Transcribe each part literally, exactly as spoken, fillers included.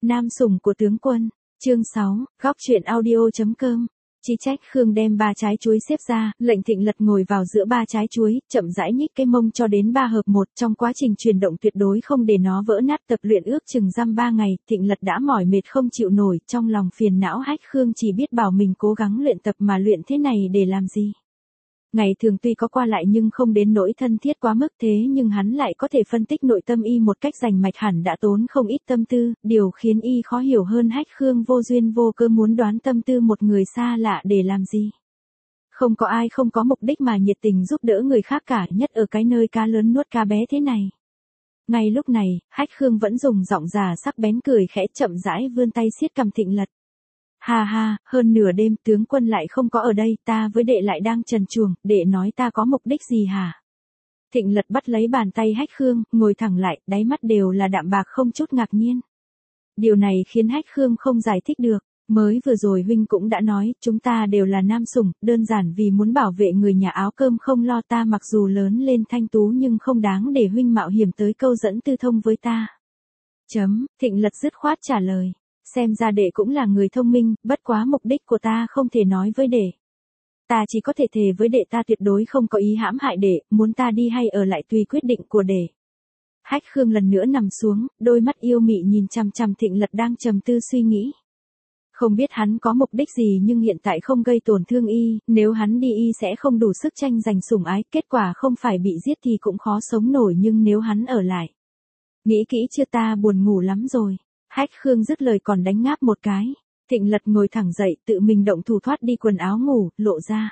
Nam sủng của tướng quân, chương sáu, góc truyện audio chấm com. Chỉ trách Khương đem ba trái chuối xếp ra, lệnh Thịnh Lật ngồi vào giữa ba trái chuối, chậm rãi nhích cái mông cho đến ba hợp một, trong quá trình chuyển động tuyệt đối không để nó vỡ nát. Tập luyện ước chừng dăm ba ngày, Thịnh Lật đã mỏi mệt không chịu nổi, trong lòng phiền não hách Khương chỉ biết bảo mình cố gắng luyện tập mà luyện thế này để làm gì. Ngày thường tuy có qua lại nhưng không đến nỗi thân thiết quá mức, thế nhưng hắn lại có thể phân tích nội tâm y một cách rành mạch, hẳn đã tốn không ít tâm tư, điều khiến y khó hiểu hơn hách Khương vô duyên vô cớ muốn đoán tâm tư một người xa lạ để làm gì. Không có ai không có mục đích mà nhiệt tình giúp đỡ người khác cả, nhất ở cái nơi cá lớn nuốt cá bé thế này. Ngay lúc này, hách Khương vẫn dùng giọng già sắc bén cười khẽ, chậm rãi vươn tay siết cằm Thịnh Lật. Ha ha, hơn nửa đêm tướng quân lại không có ở đây, ta với đệ lại đang trần truồng, đệ nói ta có mục đích gì hả? Thịnh Lật bắt lấy bàn tay hách Khương, ngồi thẳng lại, đáy mắt đều là đạm bạc không chút ngạc nhiên. Điều này khiến hách Khương không giải thích được, mới vừa rồi huynh cũng đã nói, chúng ta đều là nam sủng, đơn giản vì muốn bảo vệ người nhà áo cơm không lo, ta mặc dù lớn lên thanh tú nhưng không đáng để huynh mạo hiểm tới câu dẫn tư thông với ta. Chấm, Thịnh Lật dứt khoát trả lời. Xem ra đệ cũng là người thông minh, bất quá mục đích của ta không thể nói với đệ. Ta chỉ có thể thề với đệ ta tuyệt đối không có ý hãm hại đệ, muốn ta đi hay ở lại tùy quyết định của đệ. Hách Khương lần nữa nằm xuống, đôi mắt yêu mị nhìn chằm chằm Thịnh Lật đang trầm tư suy nghĩ. Không biết hắn có mục đích gì nhưng hiện tại không gây tổn thương y, nếu hắn đi y sẽ không đủ sức tranh giành sủng ái, kết quả không phải bị giết thì cũng khó sống nổi, nhưng nếu hắn ở lại. Nghĩ kỹ chưa, ta buồn ngủ lắm rồi. Hách Khương dứt lời còn đánh ngáp một cái. Thịnh Lật ngồi thẳng dậy, tự mình động thủ thoát đi quần áo ngủ, lộ ra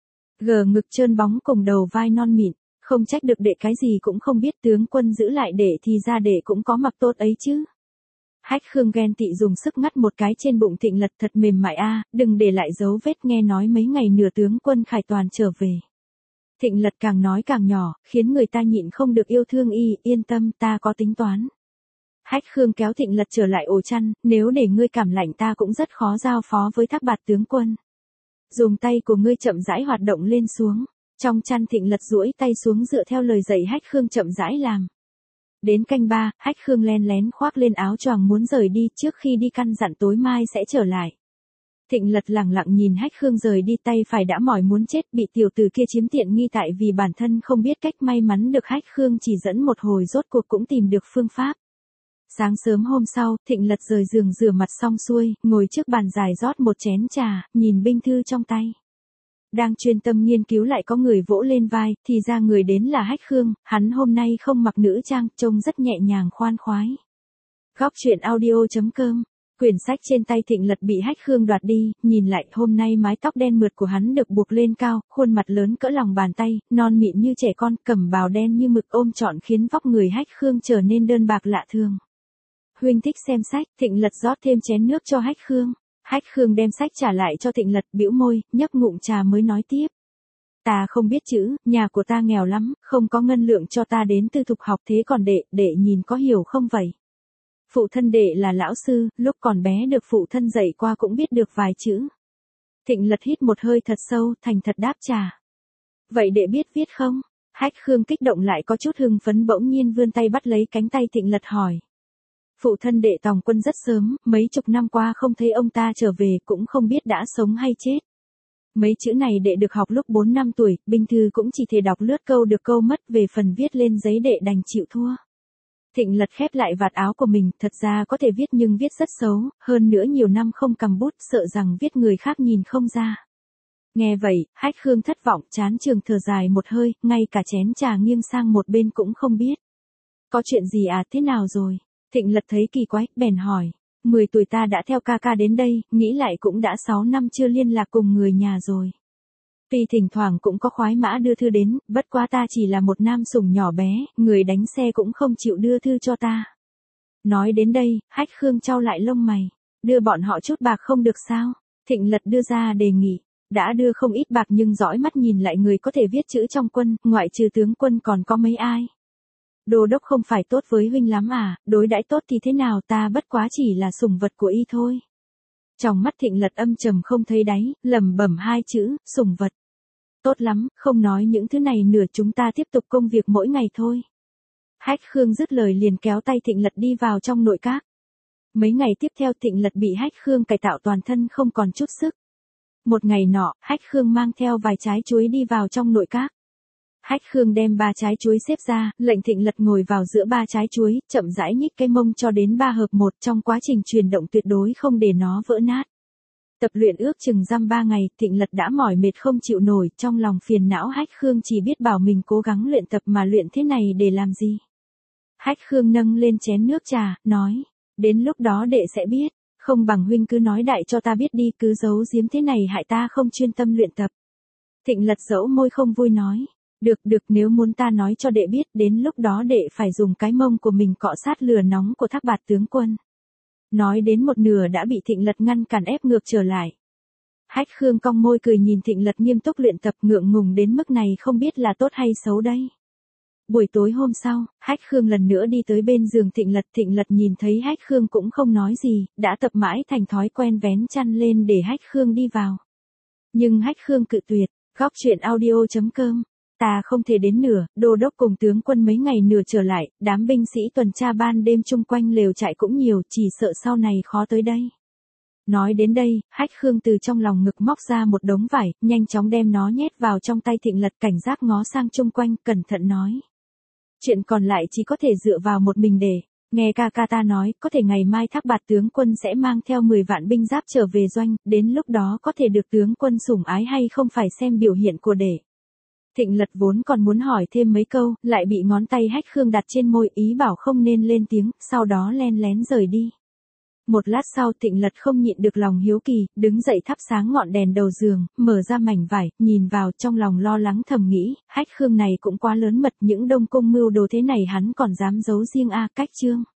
gờ ngực trơn bóng cùng đầu vai non mịn. Không trách được đệ cái gì cũng không biết, tướng quân giữ lại đệ thì ra đệ cũng có mặc tốt ấy chứ. Hách Khương ghen tị dùng sức ngắt một cái trên bụng Thịnh Lật, thật mềm mại a, đừng để lại dấu vết, nghe nói mấy ngày nửa tướng quân Khải Toàn trở về. Thịnh Lật càng nói càng nhỏ, khiến người ta nhịn không được yêu thương y, yên tâm, ta có tính toán. Hách Khương kéo Thịnh Lật trở lại ổ chăn, nếu để ngươi cảm lạnh ta cũng rất khó giao phó với Thác Bạt tướng quân. Dùng tay của ngươi chậm rãi hoạt động lên xuống. Trong chăn Thịnh Lật duỗi tay xuống dựa theo lời dạy Hách Khương chậm rãi làm. Đến canh ba, Hách Khương len lén khoác lên áo choàng muốn rời đi, trước khi đi căn dặn tối mai sẽ trở lại. Thịnh Lật lẳng lặng nhìn Hách Khương rời đi, tay phải đã mỏi muốn chết, bị tiểu tử kia chiếm tiện nghi tại vì bản thân không biết cách, may mắn được Hách Khương chỉ dẫn một hồi rốt cuộc cũng tìm được phương pháp. Sáng sớm hôm sau, Thịnh Lật rời giường rửa mặt xong xuôi, ngồi trước bàn dài rót một chén trà, nhìn binh thư trong tay. Đang chuyên tâm nghiên cứu lại có người vỗ lên vai, thì ra người đến là Hách Khương, hắn hôm nay không mặc nữ trang, trông rất nhẹ nhàng khoan khoái. Góc truyện audio chấm com. Quyển sách trên tay Thịnh Lật bị Hách Khương đoạt đi, nhìn lại hôm nay mái tóc đen mượt của hắn được buộc lên cao, khuôn mặt lớn cỡ lòng bàn tay, non mịn như trẻ con, cẩm bào đen như mực ôm trọn khiến vóc người Hách Khương trở nên đơn bạc lạ thường. Huynh thích xem sách, Thịnh Lật rót thêm chén nước cho Hách Khương. Hách Khương đem sách trả lại cho Thịnh Lật, bĩu môi, nhấp ngụm trà mới nói tiếp. Ta không biết chữ, nhà của ta nghèo lắm, không có ngân lượng cho ta đến tư thục học, thế còn đệ, đệ nhìn có hiểu không vậy? Phụ thân đệ là lão sư, lúc còn bé được phụ thân dạy qua cũng biết được vài chữ. Thịnh Lật hít một hơi thật sâu, thành thật đáp trả. Vậy đệ biết viết không? Hách Khương kích động lại có chút hưng phấn, bỗng nhiên vươn tay bắt lấy cánh tay Thịnh Lật hỏi. Phụ thân đệ tòng quân rất sớm, mấy chục năm qua không thấy ông ta trở về, cũng không biết đã sống hay chết. Mấy chữ này đệ được học lúc bốn năm tuổi, binh thư cũng chỉ thể đọc lướt câu được câu mất, về phần viết lên giấy đệ đành chịu thua. Thịnh Lật khép lại vạt áo của mình, thật ra có thể viết nhưng viết rất xấu, hơn nữa nhiều năm không cầm bút, sợ rằng viết người khác nhìn không ra. Nghe vậy, Hách Khương thất vọng, chán trường thở dài một hơi, ngay cả chén trà nghiêng sang một bên cũng không biết. Có chuyện gì à, thế nào rồi? Thịnh Lật thấy kỳ quái, bèn hỏi. Mười tuổi ta đã theo ca ca đến đây, nghĩ lại cũng đã sáu năm chưa liên lạc cùng người nhà rồi. Tuy thỉnh thoảng cũng có khoái mã đưa thư đến, bất quá ta chỉ là một nam sủng nhỏ bé, người đánh xe cũng không chịu đưa thư cho ta. Nói đến đây, Hách Khương chau lại lông mày. Đưa bọn họ chút bạc không được sao? Thịnh Lật đưa ra đề nghị. Đã đưa không ít bạc nhưng dõi mắt nhìn lại người có thể viết chữ trong quân, ngoại trừ tướng quân còn có mấy ai? Đô đốc không phải tốt với huynh lắm à, đối đãi tốt thì thế nào, ta bất quá chỉ là sủng vật của y thôi. Trong mắt Thịnh Lật âm trầm không thấy đáy, lẩm bẩm hai chữ, sủng vật. Tốt lắm, không nói những thứ này nữa, chúng ta tiếp tục công việc mỗi ngày thôi. Hách Khương dứt lời liền kéo tay Thịnh Lật đi vào trong nội các. Mấy ngày tiếp theo Thịnh Lật bị Hách Khương cải tạo toàn thân không còn chút sức. Một ngày nọ, Hách Khương mang theo vài trái chuối đi vào trong nội các. Hách Khương đem ba trái chuối xếp ra, lệnh Thịnh Lật ngồi vào giữa ba trái chuối, chậm rãi nhích cái mông cho đến ba hợp một, trong quá trình chuyển động tuyệt đối không để nó vỡ nát. Tập luyện ước chừng dăm ba ngày, Thịnh Lật đã mỏi mệt không chịu nổi, trong lòng phiền não Hách Khương chỉ biết bảo mình cố gắng luyện tập mà luyện thế này để làm gì. Hách Khương nâng lên chén nước trà, nói, đến lúc đó đệ sẽ biết, không bằng huynh cứ nói đại cho ta biết đi, cứ giấu giếm thế này hại ta không chuyên tâm luyện tập. Thịnh Lật dẫu môi không vui nói, được được, nếu muốn ta nói cho đệ biết, đến lúc đó đệ phải dùng cái mông của mình cọ sát lửa nóng của Thác Bạt tướng quân. Nói đến một nửa đã bị Thịnh Lật ngăn cản ép ngược trở lại. Hách Khương cong môi cười nhìn Thịnh Lật nghiêm túc luyện tập, ngượng ngùng đến mức này không biết là tốt hay xấu đây. Buổi tối hôm sau, Hách Khương lần nữa đi tới bên giường Thịnh Lật. Thịnh Lật nhìn thấy Hách Khương cũng không nói gì, đã tập mãi thành thói quen vén chăn lên để Hách Khương đi vào. Nhưng Hách Khương cự tuyệt. Góc truyện audio chấm com. Ta không thể đến nửa, đô đốc cùng tướng quân mấy ngày nửa trở lại, đám binh sĩ tuần tra ban đêm chung quanh lều trại cũng nhiều, chỉ sợ sau này khó tới đây. Nói đến đây, Hách Khương từ trong lòng ngực móc ra một đống vải, nhanh chóng đem nó nhét vào trong tay Thịnh Lật, cảnh giác ngó sang chung quanh, cẩn thận nói. Chuyện còn lại chỉ có thể dựa vào một mình để, nghe ca ca ta nói, có thể ngày mai Thác Bạt tướng quân sẽ mang theo mười vạn binh giáp trở về doanh, đến lúc đó có thể được tướng quân sủng ái hay không phải xem biểu hiện của đệ. Thịnh Lật vốn còn muốn hỏi thêm mấy câu, lại bị ngón tay Hách Khương đặt trên môi, ý bảo không nên lên tiếng, sau đó len lén rời đi. Một lát sau Thịnh Lật không nhịn được lòng hiếu kỳ, đứng dậy thắp sáng ngọn đèn đầu giường, mở ra mảnh vải, nhìn vào, trong lòng lo lắng thầm nghĩ, Hách Khương này cũng quá lớn mật, những đông cung mưu đồ thế này hắn còn dám giấu riêng a. Cách chương